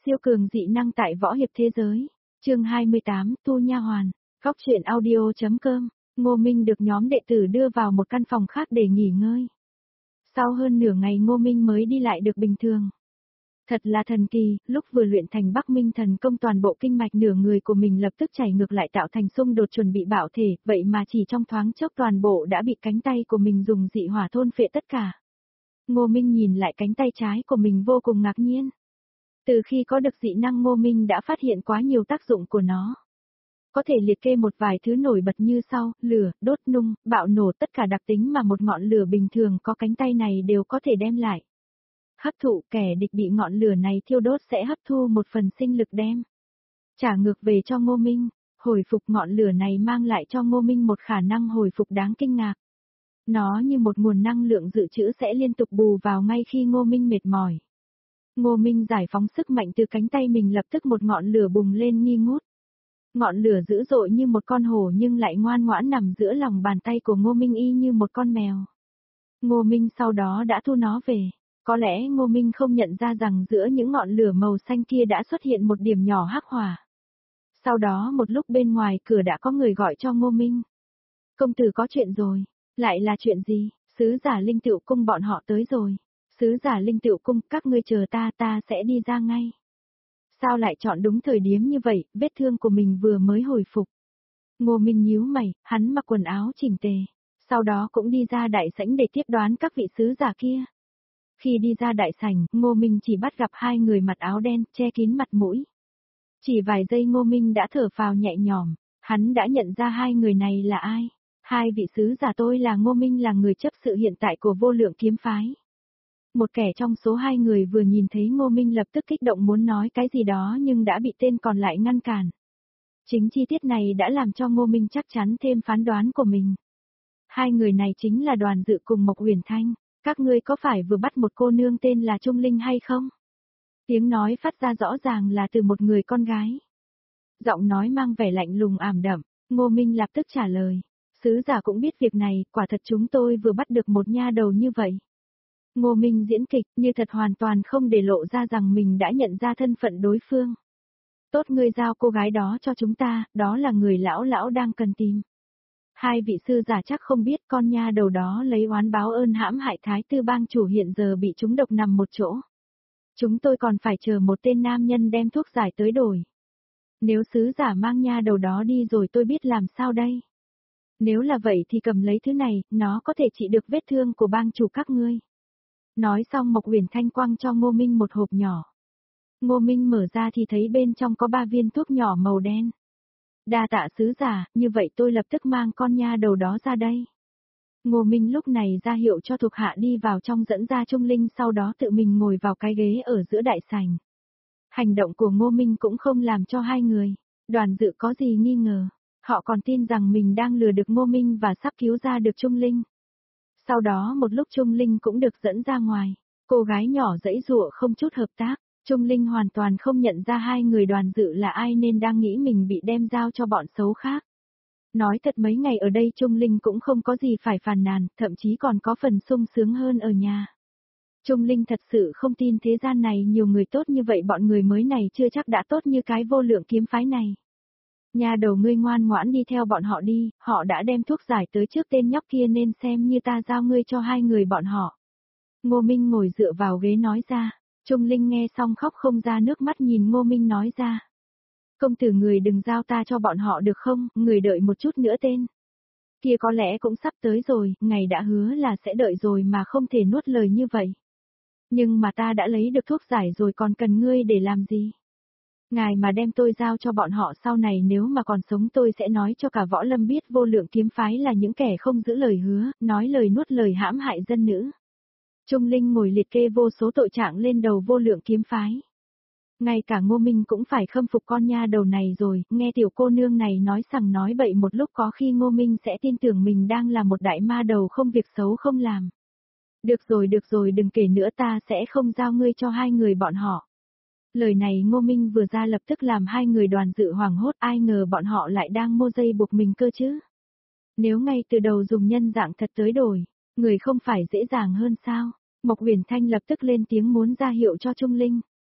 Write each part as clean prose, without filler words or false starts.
Siêu cường dị năng tại võ hiệp thế giới. Chương 28, Tu Nha Hoàn. Góc truyện audio.com. Ngô Minh được nhóm đệ tử đưa vào một căn phòng khác để nghỉ ngơi. Sau hơn nửa ngày Ngô Minh mới đi lại được bình thường. Thật là thần kỳ, lúc vừa luyện thành Bắc Minh thần công toàn bộ kinh mạch nửa người của mình lập tức chảy ngược lại tạo thành xung đột chuẩn bị bạo thể, vậy mà chỉ trong thoáng chốc toàn bộ đã bị cánh tay của mình dùng dị hỏa thôn phệ tất cả. Ngô Minh nhìn lại cánh tay trái của mình vô cùng ngạc nhiên. Từ khi có được dị năng Ngô Minh đã phát hiện quá nhiều tác dụng của nó. Có thể liệt kê một vài thứ nổi bật như sau: lửa, đốt nung, bạo nổ, tất cả đặc tính mà một ngọn lửa bình thường có cánh tay này đều có thể đem lại. Hấp thụ, kẻ địch bị ngọn lửa này thiêu đốt sẽ hấp thu một phần sinh lực đem trả ngược về cho Ngô Minh. Hồi phục, ngọn lửa này mang lại cho Ngô Minh một khả năng hồi phục đáng kinh ngạc. Nó như một nguồn năng lượng dự trữ sẽ liên tục bù vào ngay khi Ngô Minh mệt mỏi. Ngô Minh giải phóng sức mạnh từ cánh tay mình, lập tức một ngọn lửa bùng lên nghi ngút. Ngọn lửa dữ dội như một con hổ nhưng lại ngoan ngoãn nằm giữa lòng bàn tay của Ngô Minh y như một con mèo. Ngô Minh sau đó đã thu nó về. Có lẽ Ngô Minh không nhận ra rằng giữa những ngọn lửa màu xanh kia đã xuất hiện một điểm nhỏ hắc hỏa. Sau đó một lúc bên ngoài cửa đã có người gọi cho Ngô Minh. Công tử có chuyện rồi. Lại là chuyện gì? Sứ giả Linh Tựu Cung bọn họ tới rồi. Sứ giả Linh Tựu Cung, các ngươi chờ ta sẽ đi ra ngay. Sao lại chọn đúng thời điểm như vậy, vết thương của mình vừa mới hồi phục. Ngô Minh nhíu mày, hắn mặc quần áo chỉnh tề. Sau đó cũng đi ra đại sảnh để tiếp đoán các vị sứ giả kia. Khi đi ra đại sảnh, Ngô Minh chỉ bắt gặp hai người mặc áo đen, che kín mặt mũi. Chỉ vài giây Ngô Minh đã thở phào nhẹ nhõm, hắn đã nhận ra hai người này là ai. Hai vị sứ giả tôi là Ngô Minh, là người chấp sự hiện tại của Vô Lượng Kiếm Phái. Một kẻ trong số hai người vừa nhìn thấy Ngô Minh lập tức kích động muốn nói cái gì đó nhưng đã bị tên còn lại ngăn cản. Chính chi tiết này đã làm cho Ngô Minh chắc chắn thêm phán đoán của mình. Hai người này chính là Đoàn Dự cùng Mộc Uyển Thanh. Các ngươi có phải vừa bắt một cô nương tên là Trung Linh hay không? Tiếng nói phát ra rõ ràng là từ một người con gái. Giọng nói mang vẻ lạnh lùng ảm đạm. Ngô Minh lập tức trả lời. Sứ giả cũng biết việc này, quả thật chúng tôi vừa bắt được một nha đầu như vậy. Ngô Minh diễn kịch như thật, hoàn toàn không để lộ ra rằng mình đã nhận ra thân phận đối phương. Tốt, ngươi giao cô gái đó cho chúng ta, đó là người lão đang cần tìm. Hai vị sư giả chắc không biết con nha đầu đó lấy oán báo ơn hãm hại Thái Tư bang chủ, hiện giờ bị trúng độc nằm một chỗ. Chúng tôi còn phải chờ một tên nam nhân đem thuốc giải tới đổi. Nếu sứ giả mang nha đầu đó đi rồi tôi biết làm sao đây. Nếu là vậy thì cầm lấy thứ này, nó có thể trị được vết thương của bang chủ các ngươi. Nói xong Mộc Uyển Thanh quăng cho Ngô Minh một hộp nhỏ. Ngô Minh mở ra thì thấy bên trong có 3 viên thuốc nhỏ màu đen. Đa tạ sứ giả, như vậy tôi lập tức mang con nha đầu đó ra đây. Ngô Minh lúc này ra hiệu cho thuộc hạ đi vào trong dẫn ra Trung Linh, sau đó tự mình ngồi vào cái ghế ở giữa đại sảnh. Hành động của Ngô Minh cũng không làm cho hai người Đoàn Dự có gì nghi ngờ. Họ còn tin rằng mình đang lừa được Ngô Minh và sắp cứu ra được Trung Linh. Sau đó một lúc Trung Linh cũng được dẫn ra ngoài. Cô gái nhỏ giãy giụa không chút hợp tác. Trung Linh hoàn toàn không nhận ra hai người Đoàn Dự là ai nên đang nghĩ mình bị đem giao cho bọn xấu khác. Nói thật mấy ngày ở đây Trung Linh cũng không có gì phải phàn nàn, thậm chí còn có phần sung sướng hơn ở nhà. Trung Linh thật sự không tin thế gian này nhiều người tốt như vậy, bọn người mới này chưa chắc đã tốt như cái Vô Lượng Kiếm Phái này. Nhà đầu ngươi ngoan ngoãn đi theo bọn họ đi, họ đã đem thuốc giải tới trước tên nhóc kia nên xem như ta giao ngươi cho hai người bọn họ. Ngô Minh ngồi dựa vào ghế nói ra. Trung Linh nghe xong khóc không ra nước mắt, nhìn Ngô Minh nói ra. Công tử, người đừng giao ta cho bọn họ được không, người đợi một chút nữa tên kia có lẽ cũng sắp tới rồi, ngày đã hứa là sẽ đợi rồi mà không thể nuốt lời như vậy. Nhưng mà ta đã lấy được thuốc giải rồi, còn cần ngươi để làm gì? Ngài mà đem tôi giao cho bọn họ, sau này nếu mà còn sống tôi sẽ nói cho cả võ lâm biết Vô Lượng Kiếm Phái là những kẻ không giữ lời hứa, nói lời nuốt lời, hãm hại dân nữ. Trung Linh ngồi liệt kê vô số tội trạng lên đầu Vô Lượng Kiếm Phái. Ngay cả Ngô Minh cũng phải khâm phục con nha đầu này rồi, nghe tiểu cô nương này nói sằng nói bậy một lúc có khi Ngô Minh sẽ tin tưởng mình đang là một đại ma đầu không việc xấu không làm. Được rồi, đừng kể nữa, ta sẽ không giao ngươi cho hai người bọn họ. Lời này Ngô Minh vừa ra lập tức làm hai người Đoàn Dự hoảng hốt, ai ngờ bọn họ lại đang mô dây buộc mình cơ chứ. Nếu ngay từ đầu dùng nhân dạng thật tới đổi, người không phải dễ dàng hơn sao? Mộc Uyển Thanh lập tức lên tiếng muốn ra hiệu cho Trung Linh.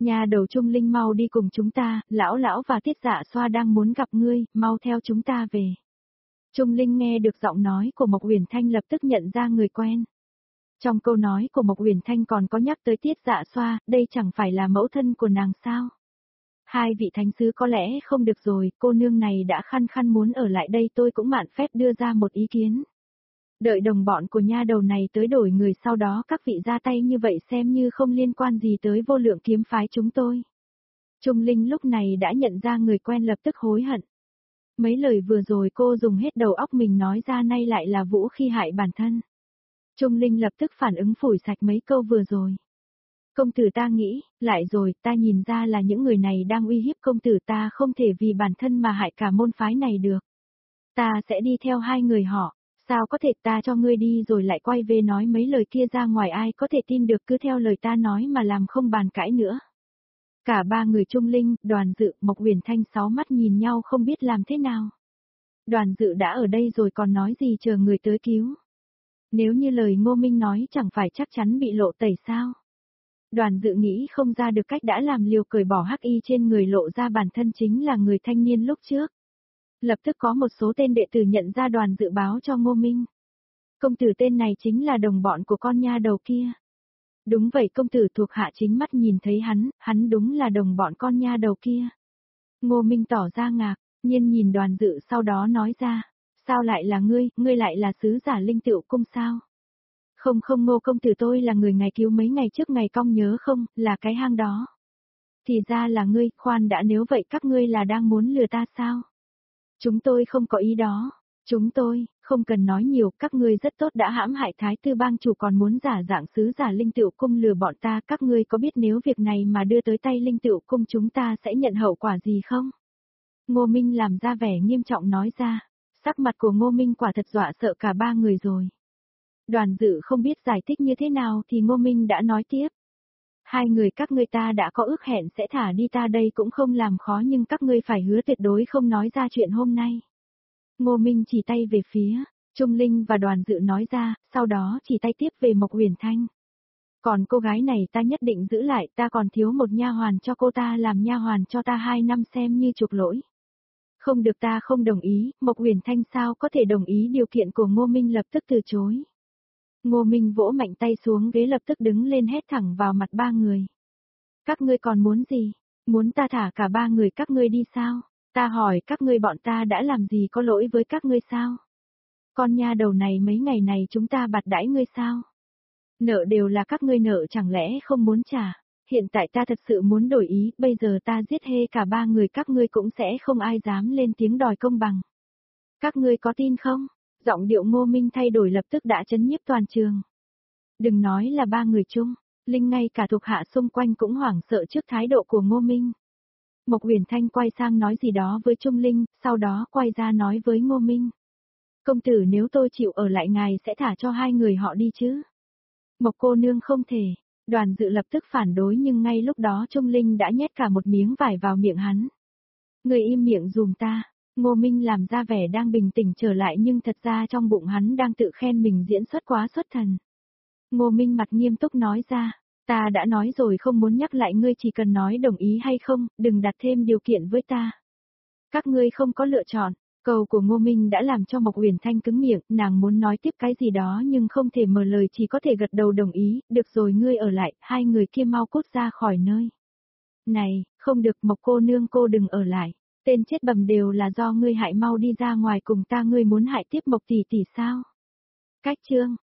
Nhà đầu Trung Linh mau đi cùng chúng ta, lão lão và Tiết Dạ Xoa đang muốn gặp ngươi, mau theo chúng ta về. Trung Linh nghe được giọng nói của Mộc Uyển Thanh lập tức nhận ra người quen. Trong câu nói của Mộc Uyển Thanh còn có nhắc tới Tiết Dạ Xoa, đây chẳng phải là mẫu thân của nàng sao? Hai vị thánh sứ có lẽ không được rồi, cô nương này đã khăng khăng muốn ở lại đây, tôi cũng mạn phép đưa ra một ý kiến. Đợi đồng bọn của nha đầu này tới đổi người, sau đó các vị ra tay như vậy xem như không liên quan gì tới Vô Lượng kiếm phái chúng tôi. Trung Linh lúc này đã nhận ra người quen lập tức hối hận. Mấy lời vừa rồi cô dùng hết đầu óc mình nói ra, nay lại là vũ khi hại bản thân. Trung Linh lập tức phản ứng phủi sạch mấy câu vừa rồi. Công tử, ta nghĩ, lại rồi, ta nhìn ra là những người này đang uy hiếp công tử, ta không thể vì bản thân mà hại cả môn phái này được. Ta sẽ đi theo hai người họ, sao có thể, ta cho ngươi đi rồi lại quay về nói mấy lời kia ra ngoài, ai có thể tin được, cứ theo lời ta nói mà làm, không bàn cãi nữa. Cả ba người Trung Linh, Đoàn Dự, Mộc Uyển Thanh sáu mắt nhìn nhau không biết làm thế nào. Đoàn Dự đã ở đây rồi còn nói gì chờ người tới cứu. Nếu như lời Ngô Minh nói chẳng phải chắc chắn bị lộ tẩy sao? Đoàn Dự nghĩ không ra được cách đã làm liều cởi bỏ hắc y trên người, lộ ra bản thân chính là người thanh niên lúc trước. Lập tức có một số tên đệ tử nhận ra Đoàn Dự báo cho Ngô Minh. Công tử, tên này chính là đồng bọn của con nha đầu kia. Đúng vậy công tử, thuộc hạ chính mắt nhìn thấy hắn đúng là đồng bọn con nha đầu kia. Ngô Minh tỏ ra ngạc nhiên nhìn Đoàn Dự, sau đó nói ra, sao lại là ngươi lại là sứ giả Linh Tựu Cung sao? Không Ngô công tử, tôi là người ngài cứu mấy ngày trước, ngày cong nhớ không, là cái hang đó. Thì ra là ngươi, khoan đã, nếu vậy các ngươi là đang muốn lừa ta sao? Chúng tôi không có ý đó. Chúng tôi, không cần nói nhiều, các ngươi rất tốt đã hãm hại Thái Tư bang chủ, còn muốn giả dạng sứ giả Linh Tựu Cung lừa bọn ta, các ngươi có biết nếu việc này mà đưa tới tay Linh Tựu Cung chúng ta sẽ nhận hậu quả gì không? Ngô Minh làm ra vẻ nghiêm trọng nói ra, sắc mặt của Ngô Minh quả thật dọa sợ cả ba người rồi. Đoàn Dự không biết giải thích như thế nào thì Ngô Minh đã nói tiếp. Hai người các ngươi ta đã có ước hẹn sẽ thả đi, ta đây cũng không làm khó, nhưng các ngươi phải hứa tuyệt đối không nói ra chuyện hôm nay. Ngô Minh chỉ tay về phía Trung Linh và Đoàn Dự nói ra, sau đó chỉ tay tiếp về Mộc Uyển Thanh. Còn cô gái này ta nhất định giữ lại, ta còn thiếu một nha hoàn cho cô ta làm nha hoàn cho ta 2 năm xem như chuộc lỗi. Không được, ta không đồng ý. Mộc Uyển Thanh sao có thể đồng ý điều kiện của Ngô Minh, lập tức từ chối. Ngô Minh vỗ mạnh tay xuống ghế, lập tức đứng lên hét thẳng vào mặt ba người. Các ngươi còn muốn gì? Muốn ta thả cả ba người các ngươi đi sao? Ta hỏi các ngươi, bọn ta đã làm gì có lỗi với các ngươi sao? Con nha đầu này mấy ngày này chúng ta bạt đãi ngươi sao? Nợ đều là các ngươi nợ, chẳng lẽ không muốn trả? Hiện tại ta thật sự muốn đổi ý, bây giờ ta giết hê cả ba người các ngươi cũng sẽ không ai dám lên tiếng đòi công bằng. Các ngươi có tin không? Giọng điệu Ngô Minh thay đổi lập tức đã chấn nhiếp toàn trường. Đừng nói là ba người chung, Linh ngay cả thuộc hạ xung quanh cũng hoảng sợ trước thái độ của Ngô Minh. Mộc Uyển Thanh quay sang nói gì đó với Trung Linh, sau đó quay ra nói với Ngô Minh. Công tử, nếu tôi chịu ở lại ngài sẽ thả cho hai người họ đi chứ? Mộc cô nương không thể. Đoàn Dự lập tức phản đối, nhưng ngay lúc đó Trung Linh đã nhét cả một miếng vải vào miệng hắn. Người im miệng dùm ta. Ngô Minh làm ra vẻ đang bình tĩnh trở lại, nhưng thật ra trong bụng hắn đang tự khen mình diễn xuất quá xuất thần. Ngô Minh mặt nghiêm túc nói ra, ta đã nói rồi không muốn nhắc lại, ngươi chỉ cần nói đồng ý hay không, đừng đặt thêm điều kiện với ta. Các ngươi không có lựa chọn. Câu của Ngô Minh đã làm cho Mộc Uyển Thanh cứng miệng, nàng muốn nói tiếp cái gì đó nhưng không thể mở lời, chỉ có thể gật đầu đồng ý. Được rồi, ngươi ở lại, hai người kia mau cút ra khỏi nơi. Này, không được, Mộc cô nương cô đừng ở lại. Tên chết bầm đều là do ngươi hại, mau đi ra ngoài cùng ta, ngươi muốn hại tiếp Mộc tỷ tỷ sao? Cách chương